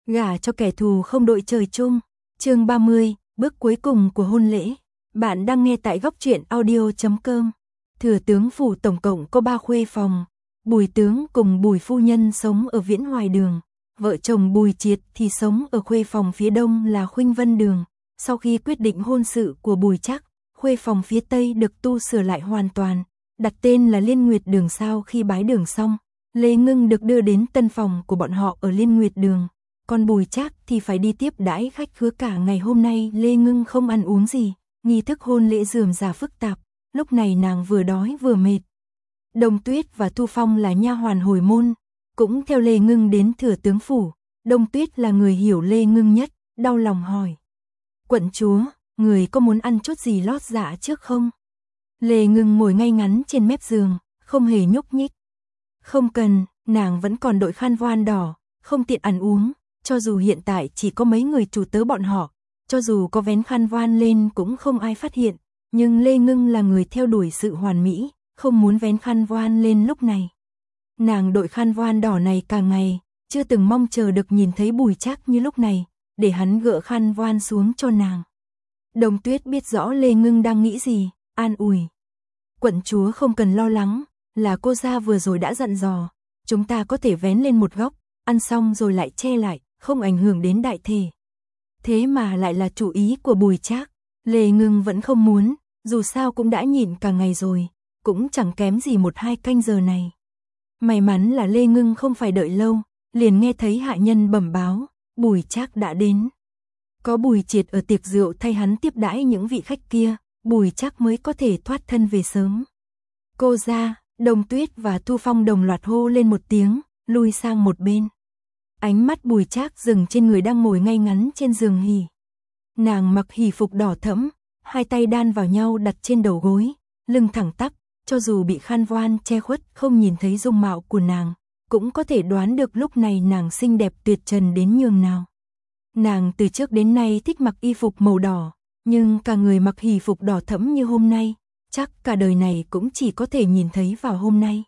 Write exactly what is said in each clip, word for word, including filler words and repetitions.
Gả cho kẻ thù không đội trời chung. Chương ba mươi, bước cuối cùng của hôn lễ. Bạn đang nghe tại góc truyện audio chấm com. Thừa tướng phủ tổng cộng có ba khuê phòng. Bùi tướng cùng Bùi phu nhân sống ở Viễn Hoài Đường. Vợ chồng Bùi Triệt thì sống ở khuê phòng phía đông là Khuynh Vân Đường. Sau khi quyết định hôn sự của Bùi Trác, khuê phòng phía tây được tu sửa lại hoàn toàn, đặt tên là Liên Nguyệt Đường. Sau khi bái đường xong, Lê Ngưng được đưa đến tân phòng của bọn họ ở Liên Nguyệt Đường. Còn Bùi Trác thì phải đi tiếp đãi khách khứa cả ngày hôm nay. Lê Ngưng không ăn uống gì, nghi thức hôn lễ rườm rà phức tạp, lúc này nàng vừa đói vừa mệt. Đông Tuyết và Thu Phong là nha hoàn hồi môn, cũng theo Lê Ngưng đến Thừa tướng phủ. Đông Tuyết là người hiểu Lê Ngưng nhất, đau lòng hỏi: "Quận chúa, người có muốn ăn chút gì lót dạ trước không?" Lê Ngưng ngồi ngay ngắn trên mép giường, không hề nhúc nhích. Không cần, nàng vẫn còn đội khăn voan đỏ, không tiện ăn uống. Cho dù hiện tại chỉ có mấy người chủ tớ bọn họ, cho dù có vén khăn voan lên cũng không ai phát hiện, nhưng Lê Ngưng là người theo đuổi sự hoàn mỹ, không muốn vén khăn voan lên lúc này. Nàng đội khăn voan đỏ này cả ngày, chưa từng mong chờ được nhìn thấy Bùi Trác như lúc này, để hắn gỡ khăn voan xuống cho nàng. Đông Tuyết biết rõ Lê Ngưng đang nghĩ gì, an ủi: "Quận chúa không cần lo lắng, là cô gia vừa rồi đã dặn dò, chúng ta có thể vén lên một góc, ăn xong rồi lại che lại, không ảnh hưởng đến đại thể." Thế mà lại là chủ ý của Bùi Trác. Lê Ngưng vẫn không muốn, dù sao cũng đã nhịn cả ngày rồi, cũng chẳng kém gì một hai canh giờ này. May mắn là Lê Ngưng không phải đợi lâu, liền nghe thấy hạ nhân bẩm báo, Bùi Trác đã đến. Có Bùi Triệt ở tiệc rượu thay hắn tiếp đãi những vị khách kia, Bùi Trác mới có thể thoát thân về sớm. Cô gia, Đông Tuyết và Thu Phong đồng loạt hô lên một tiếng, lui sang một bên. Ánh mắt Bùi Trác dừng trên người đang ngồi ngay ngắn trên giường hỉ. Nàng mặc hỉ phục đỏ thẫm, hai tay đan vào nhau đặt trên đầu gối, lưng thẳng tắp, cho dù bị khăn voan che khuất không nhìn thấy dung mạo của nàng, cũng có thể đoán được lúc này nàng xinh đẹp tuyệt trần đến nhường nào. Nàng từ trước đến nay thích mặc y phục màu đỏ, nhưng cả người mặc hỉ phục đỏ thẫm như hôm nay, chắc cả đời này cũng chỉ có thể nhìn thấy vào hôm nay.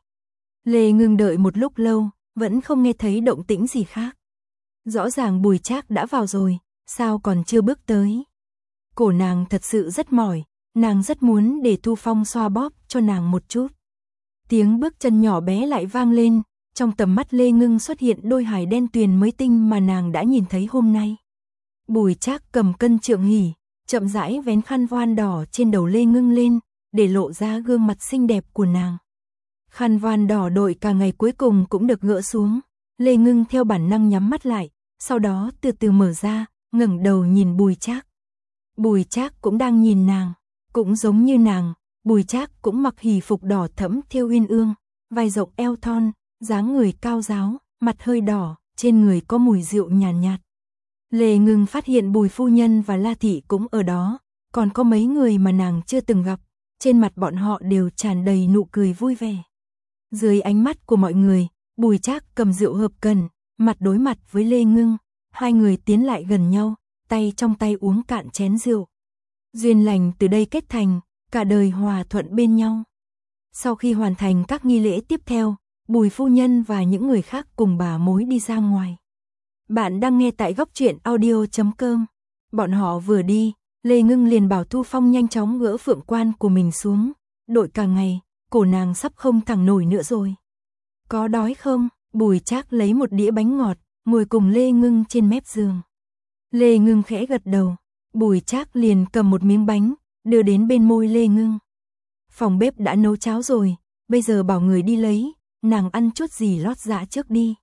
Lê Ngưng đợi một lúc lâu, vẫn không nghe thấy động tĩnh gì khác. Rõ ràng Bùi Trác đã vào rồi, sao còn chưa bước tới? Cổ nàng thật sự rất mỏi, nàng rất muốn để Thu Phong xoa bóp cho nàng một chút. Tiếng bước chân nhỏ bé lại vang lên, trong tầm mắt Lê Ngưng xuất hiện đôi hài đen tuyền mới tinh mà nàng đã nhìn thấy hôm nay. Bùi Trác cầm cân trượng hỉ, chậm rãi vén khăn voan đỏ trên đầu Lê Ngưng lên, để lộ ra gương mặt xinh đẹp của nàng. Khăn voan đỏ đội cả ngày cuối cùng cũng được gỡ xuống, Lê Ngưng theo bản năng nhắm mắt lại, sau đó từ từ mở ra, ngẩng đầu nhìn Bùi Trác. Bùi Trác cũng đang nhìn nàng, cũng giống như nàng, Bùi Trác cũng mặc hỉ phục đỏ thẫm thêu uyên ương, vai rộng eo thon, dáng người cao ráo, mặt hơi đỏ, trên người có mùi rượu nhàn nhạt, nhạt. Lê Ngưng phát hiện Bùi phu nhân và La thị cũng ở đó, còn có mấy người mà nàng chưa từng gặp, trên mặt bọn họ đều tràn đầy nụ cười vui vẻ. Dưới ánh mắt của mọi người, Bùi Trác cầm rượu hợp cần, mặt đối mặt với Lê Ngưng, hai người tiến lại gần nhau, tay trong tay uống cạn chén rượu. Duyên lành từ đây kết thành, cả đời hòa thuận bên nhau. Sau khi hoàn thành các nghi lễ tiếp theo, Bùi phu nhân và những người khác cùng bà mối đi ra ngoài. Bạn đang nghe tại góc truyện audio chấm com. Bọn họ vừa đi, Lê Ngưng liền bảo Thu Phong nhanh chóng gỡ phượng quan của mình xuống, đội cả ngày, cổ nàng sắp không thẳng nổi nữa rồi. Có đói không? Bùi Trác lấy một đĩa bánh ngọt, ngồi cùng Lê Ngưng trên mép giường. Lê Ngưng khẽ gật đầu, Bùi Trác liền cầm một miếng bánh, đưa đến bên môi Lê Ngưng. Phòng bếp đã nấu cháo rồi, bây giờ bảo người đi lấy, nàng ăn chút gì lót dạ trước đi.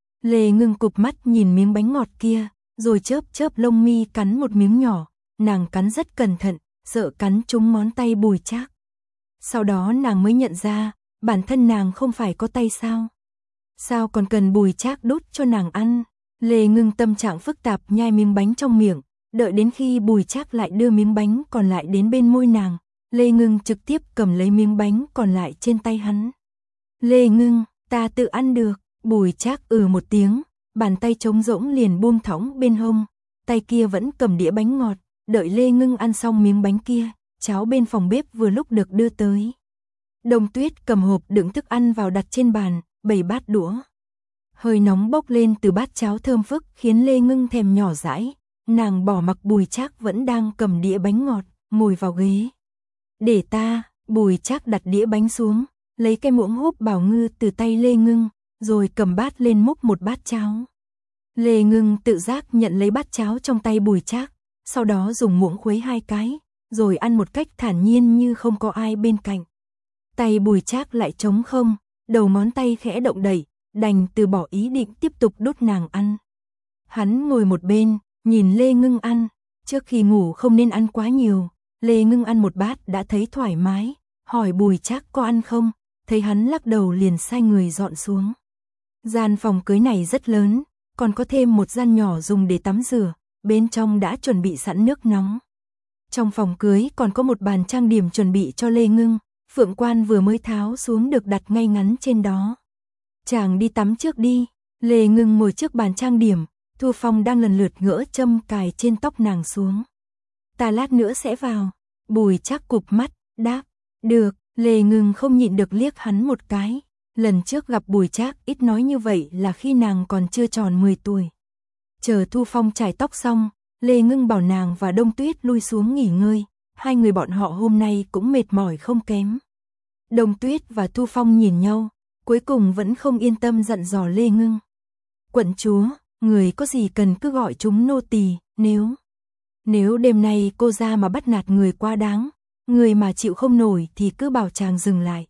Lê Ngưng cụp mắt nhìn miếng bánh ngọt kia, rồi chớp chớp lông mi cắn một miếng nhỏ, nàng cắn rất cẩn thận, sợ cắn trúng ngón tay Bùi Trác. Sau đó nàng mới nhận ra, bản thân nàng không phải có tay sao? Sao còn cần Bùi Trác đút cho nàng ăn? Lê Ngưng tâm trạng phức tạp nhai miếng bánh trong miệng, đợi đến khi Bùi Trác lại đưa miếng bánh còn lại đến bên môi nàng, Lê Ngưng trực tiếp cầm lấy miếng bánh còn lại trên tay hắn. Lê Ngưng, ta tự ăn được. Bùi Trác ừ một tiếng, bàn tay trống rỗng liền buông thõng bên hông, tay kia vẫn cầm đĩa bánh ngọt, đợi Lê Ngưng ăn xong miếng bánh kia, cháo bên phòng bếp vừa lúc được đưa tới. Đông Tuyết cầm hộp đựng thức ăn vào đặt trên bàn, bày bát đũa. Hơi nóng bốc lên từ bát cháo thơm phức khiến Lê Ngưng thèm nhỏ dãi, nàng bỏ mặc Bùi Trác vẫn đang cầm đĩa bánh ngọt, ngồi vào ghế. Để ta, Bùi Trác đặt đĩa bánh xuống, lấy cái muỗng húp bảo ngư từ tay Lê Ngưng, rồi cầm bát lên múc một bát cháo. Lê Ngưng tự giác nhận lấy bát cháo trong tay Bùi Trác, sau đó dùng muỗng khuấy hai cái, rồi ăn một cách thản nhiên như không có ai bên cạnh. Tay Bùi Trác lại trống không, đầu ngón tay khẽ động đẩy, đành từ bỏ ý định tiếp tục đút nàng ăn. Hắn ngồi một bên, nhìn Lê Ngưng ăn, trước khi ngủ không nên ăn quá nhiều. Lê Ngưng ăn một bát đã thấy thoải mái, hỏi Bùi Trác có ăn không, thấy hắn lắc đầu liền sai người dọn xuống. Gian phòng cưới này rất lớn, còn có thêm một gian nhỏ dùng để tắm rửa, bên trong đã chuẩn bị sẵn nước nóng. Trong phòng cưới còn có một bàn trang điểm chuẩn bị cho Lê Ngưng, phượng quan vừa mới tháo xuống được đặt ngay ngắn trên đó. Chàng đi tắm trước đi. Lê Ngưng ngồi trước bàn trang điểm, Thu Phong đang lần lượt gỡ châm cài trên tóc nàng xuống. Ta lát nữa sẽ vào. Bùi Trác cụp mắt, đáp, được. Lê Ngưng không nhịn được liếc hắn một cái. Lần trước gặp Bùi Trác ít nói như vậy là khi nàng còn chưa tròn mười tuổi. Chờ Thu Phong chải tóc xong, Lê Ngưng bảo nàng và Đông Tuyết lui xuống nghỉ ngơi. Hai người bọn họ hôm nay cũng mệt mỏi không kém. Đông Tuyết và Thu Phong nhìn nhau, cuối cùng vẫn không yên tâm dặn dò Lê Ngưng. Quận chúa, người có gì cần cứ gọi chúng nô tỳ, nếu... Nếu đêm nay cô ra mà bắt nạt người quá đáng, người mà chịu không nổi thì cứ bảo chàng dừng lại.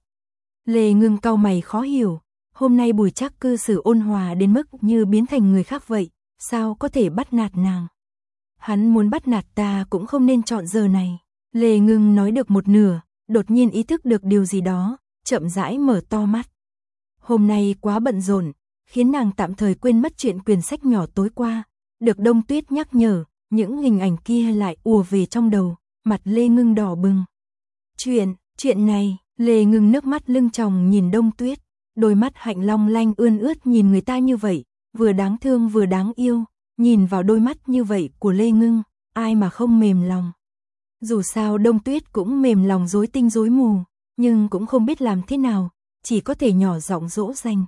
Lê Ngưng cau mày khó hiểu, hôm nay Bùi Trác cư xử ôn hòa đến mức như biến thành người khác vậy, sao có thể bắt nạt nàng? Hắn muốn bắt nạt ta cũng không nên chọn giờ này. Lê Ngưng nói được một nửa, đột nhiên ý thức được điều gì đó, chậm rãi mở to mắt. Hôm nay quá bận rộn, khiến nàng tạm thời quên mất chuyện quyển sách nhỏ tối qua, được Đông Tuyết nhắc nhở, những hình ảnh kia lại ùa về trong đầu, mặt Lê Ngưng đỏ bừng. Chuyện, chuyện này, Lê Ngưng nước mắt lưng tròng nhìn Đông Tuyết, đôi mắt hạnh long lanh ươn ướt nhìn người ta như vậy, vừa đáng thương vừa đáng yêu, nhìn vào đôi mắt như vậy của Lê Ngưng, ai mà không mềm lòng. Dù sao Đông Tuyết cũng mềm lòng rối tinh rối mù, nhưng cũng không biết làm thế nào, chỉ có thể nhỏ giọng dỗ dành.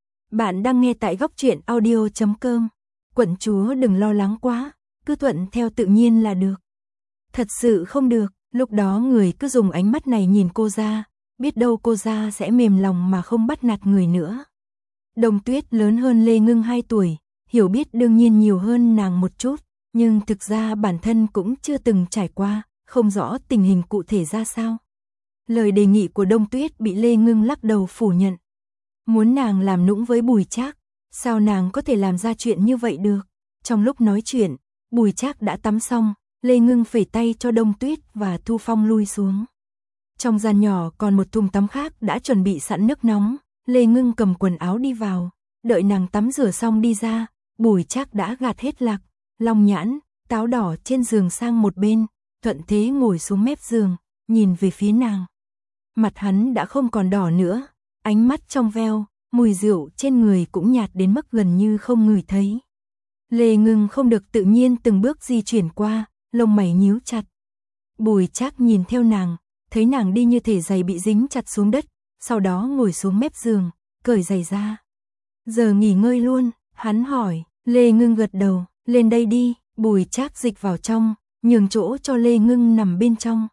Bạn đang nghe tại góc truyện audio chấm com. Quận chúa đừng lo lắng quá, cứ thuận theo tự nhiên là được. Thật sự không được, lúc đó người cứ dùng ánh mắt này nhìn cô ra, biết đâu cô ra sẽ mềm lòng mà không bắt nạt người nữa. Đông Tuyết lớn hơn Lê Ngưng hai tuổi, hiểu biết đương nhiên nhiều hơn nàng một chút, nhưng thực ra bản thân cũng chưa từng trải qua, không rõ tình hình cụ thể ra sao. Lời đề nghị của Đông Tuyết bị Lê Ngưng lắc đầu phủ nhận. Muốn nàng làm nũng với Bùi Trác, sao nàng có thể làm ra chuyện như vậy được? Trong lúc nói chuyện, Bùi Trác đã tắm xong, Lê Ngưng phẩy tay cho Đông Tuyết và Thu Phong lui xuống. Trong gian nhỏ còn một thùng tắm khác đã chuẩn bị sẵn nước nóng, Lê Ngưng cầm quần áo đi vào, đợi nàng tắm rửa xong đi ra, Bùi Trác đã gạt hết lạc, long nhãn, táo đỏ trên giường sang một bên, thuận thế ngồi xuống mép giường, nhìn về phía nàng. Mặt hắn đã không còn đỏ nữa, ánh mắt trong veo, mùi rượu trên người cũng nhạt đến mức gần như không ngửi thấy. Lê Ngưng không được tự nhiên từng bước di chuyển qua, lông mày nhíu chặt. Bùi Trác nhìn theo nàng, thấy nàng đi như thể giày bị dính chặt xuống đất, sau đó ngồi xuống mép giường, cởi giày ra. Giờ nghỉ ngơi luôn, hắn hỏi. Lê Ngưng gật đầu, lên đây đi. Bùi Trác dịch vào trong, nhường chỗ cho Lê Ngưng nằm bên trong.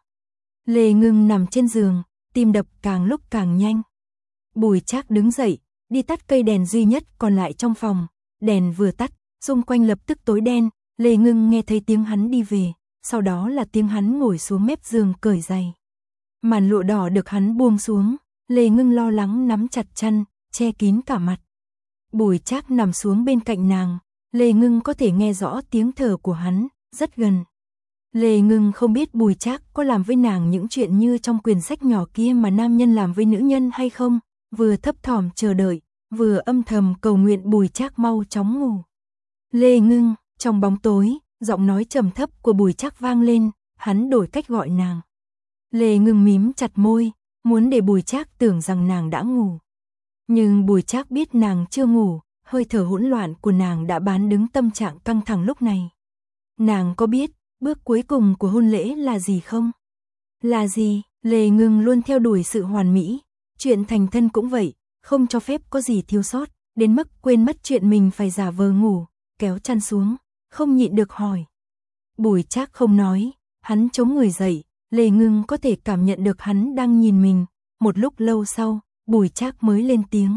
Lê Ngưng nằm trên giường, tim đập càng lúc càng nhanh. Bùi Trác đứng dậy, đi tắt cây đèn duy nhất còn lại trong phòng. Đèn vừa tắt, xung quanh lập tức tối đen. Lê Ngưng nghe thấy tiếng hắn đi về, sau đó là tiếng hắn ngồi xuống mép giường cởi giày. Màn lụa đỏ được hắn buông xuống, Lê Ngưng lo lắng nắm chặt chăn, che kín cả mặt. Bùi Trác nằm xuống bên cạnh nàng, Lê Ngưng có thể nghe rõ tiếng thở của hắn, rất gần. Lê Ngưng không biết Bùi Trác có làm với nàng những chuyện như trong quyển sách nhỏ kia mà nam nhân làm với nữ nhân hay không, vừa thấp thỏm chờ đợi, vừa âm thầm cầu nguyện Bùi Trác mau chóng ngủ. Lê Ngưng, trong bóng tối, giọng nói trầm thấp của Bùi Trác vang lên, hắn đổi cách gọi nàng. Lê Ngưng mím chặt môi, muốn để Bùi Trác tưởng rằng nàng đã ngủ. Nhưng Bùi Trác biết nàng chưa ngủ, hơi thở hỗn loạn của nàng đã bán đứng tâm trạng căng thẳng lúc này. Nàng có biết, bước cuối cùng của hôn lễ là gì không? Là gì? Lê Ngưng luôn theo đuổi sự hoàn mỹ, chuyện thành thân cũng vậy, không cho phép có gì thiếu sót, đến mức quên mất chuyện mình phải giả vờ ngủ, kéo chăn xuống, không nhịn được hỏi. Bùi Trác không nói, hắn chống người dậy, Lê Ngưng có thể cảm nhận được hắn đang nhìn mình, một lúc lâu sau, Bùi Trác mới lên tiếng.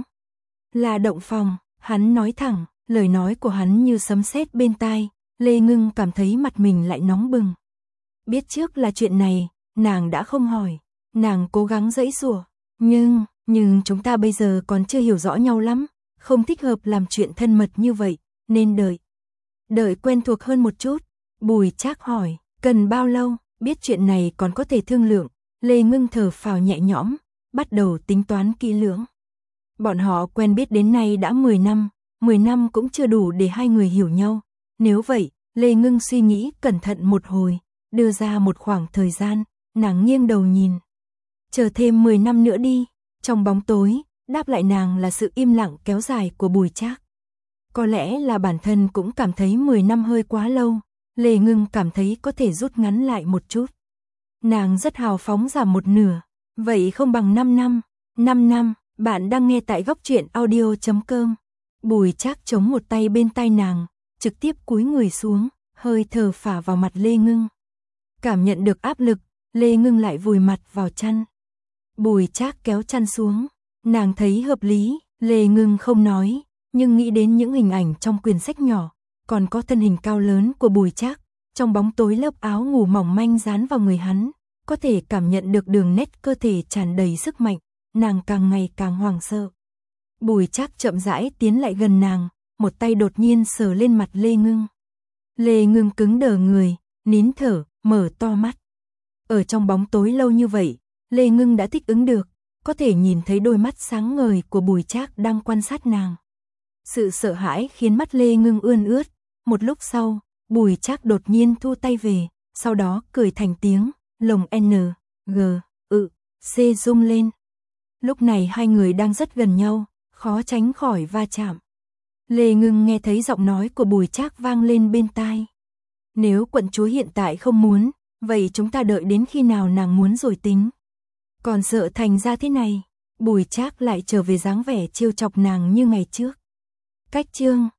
Là động phòng, hắn nói thẳng, lời nói của hắn như sấm sét bên tai, Lê Ngưng cảm thấy mặt mình lại nóng bừng. Biết trước là chuyện này, nàng đã không hỏi, nàng cố gắng giãy giụa, nhưng, nhưng chúng ta bây giờ còn chưa hiểu rõ nhau lắm, không thích hợp làm chuyện thân mật như vậy, nên đợi. Đợi quen thuộc hơn một chút, Bùi Trác hỏi, cần bao lâu, biết chuyện này còn có thể thương lượng, Lê Ngưng thở phào nhẹ nhõm, bắt đầu tính toán kỹ lưỡng. Bọn họ quen biết đến nay đã mười năm, mười năm cũng chưa đủ để hai người hiểu nhau, nếu vậy, Lê Ngưng suy nghĩ cẩn thận một hồi, đưa ra một khoảng thời gian, nàng nghiêng đầu nhìn. Chờ thêm mười năm nữa đi, trong bóng tối, đáp lại nàng là sự im lặng kéo dài của Bùi Trác. Có lẽ là bản thân cũng cảm thấy mười năm hơi quá lâu, Lê Ngưng cảm thấy có thể rút ngắn lại một chút. Nàng rất hào phóng giảm một nửa, vậy không bằng năm năm, năm năm, bạn đang nghe tại góc truyện audio chấm com. Bùi Trác chống một tay bên tai nàng, trực tiếp cúi người xuống, hơi thở phả vào mặt Lê Ngưng. Cảm nhận được áp lực, Lê Ngưng lại vùi mặt vào chăn. Bùi Trác kéo chăn xuống, nàng thấy hợp lý, Lê Ngưng không nói, nhưng nghĩ đến những hình ảnh trong quyển sách nhỏ, còn có thân hình cao lớn của Bùi Trác, trong bóng tối lớp áo ngủ mỏng manh dán vào người hắn, có thể cảm nhận được đường nét cơ thể tràn đầy sức mạnh, nàng càng ngày càng hoảng sợ. Bùi Trác chậm rãi tiến lại gần nàng, một tay đột nhiên sờ lên mặt Lê Ngưng. Lê Ngưng cứng đờ người, nín thở, mở to mắt. Ở trong bóng tối lâu như vậy, Lê Ngưng đã thích ứng được, có thể nhìn thấy đôi mắt sáng ngời của Bùi Trác đang quan sát nàng. Sự sợ hãi khiến mắt Lê Ngưng ươn ướt, một lúc sau, Bùi Trác đột nhiên thu tay về, sau đó cười thành tiếng, lồng N, G, ự, C rung lên. Lúc này hai người đang rất gần nhau, khó tránh khỏi va chạm. Lê Ngưng nghe thấy giọng nói của Bùi Trác vang lên bên tai. Nếu quận chúa hiện tại không muốn, vậy chúng ta đợi đến khi nào nàng muốn rồi tính. Còn sợ thành ra thế này, Bùi Trác lại trở về dáng vẻ trêu chọc nàng như ngày trước. Cách chương